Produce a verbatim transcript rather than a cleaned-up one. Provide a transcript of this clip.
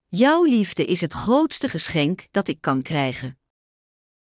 Jouw liefde is het grootste geschenk dat ik kan krijgen.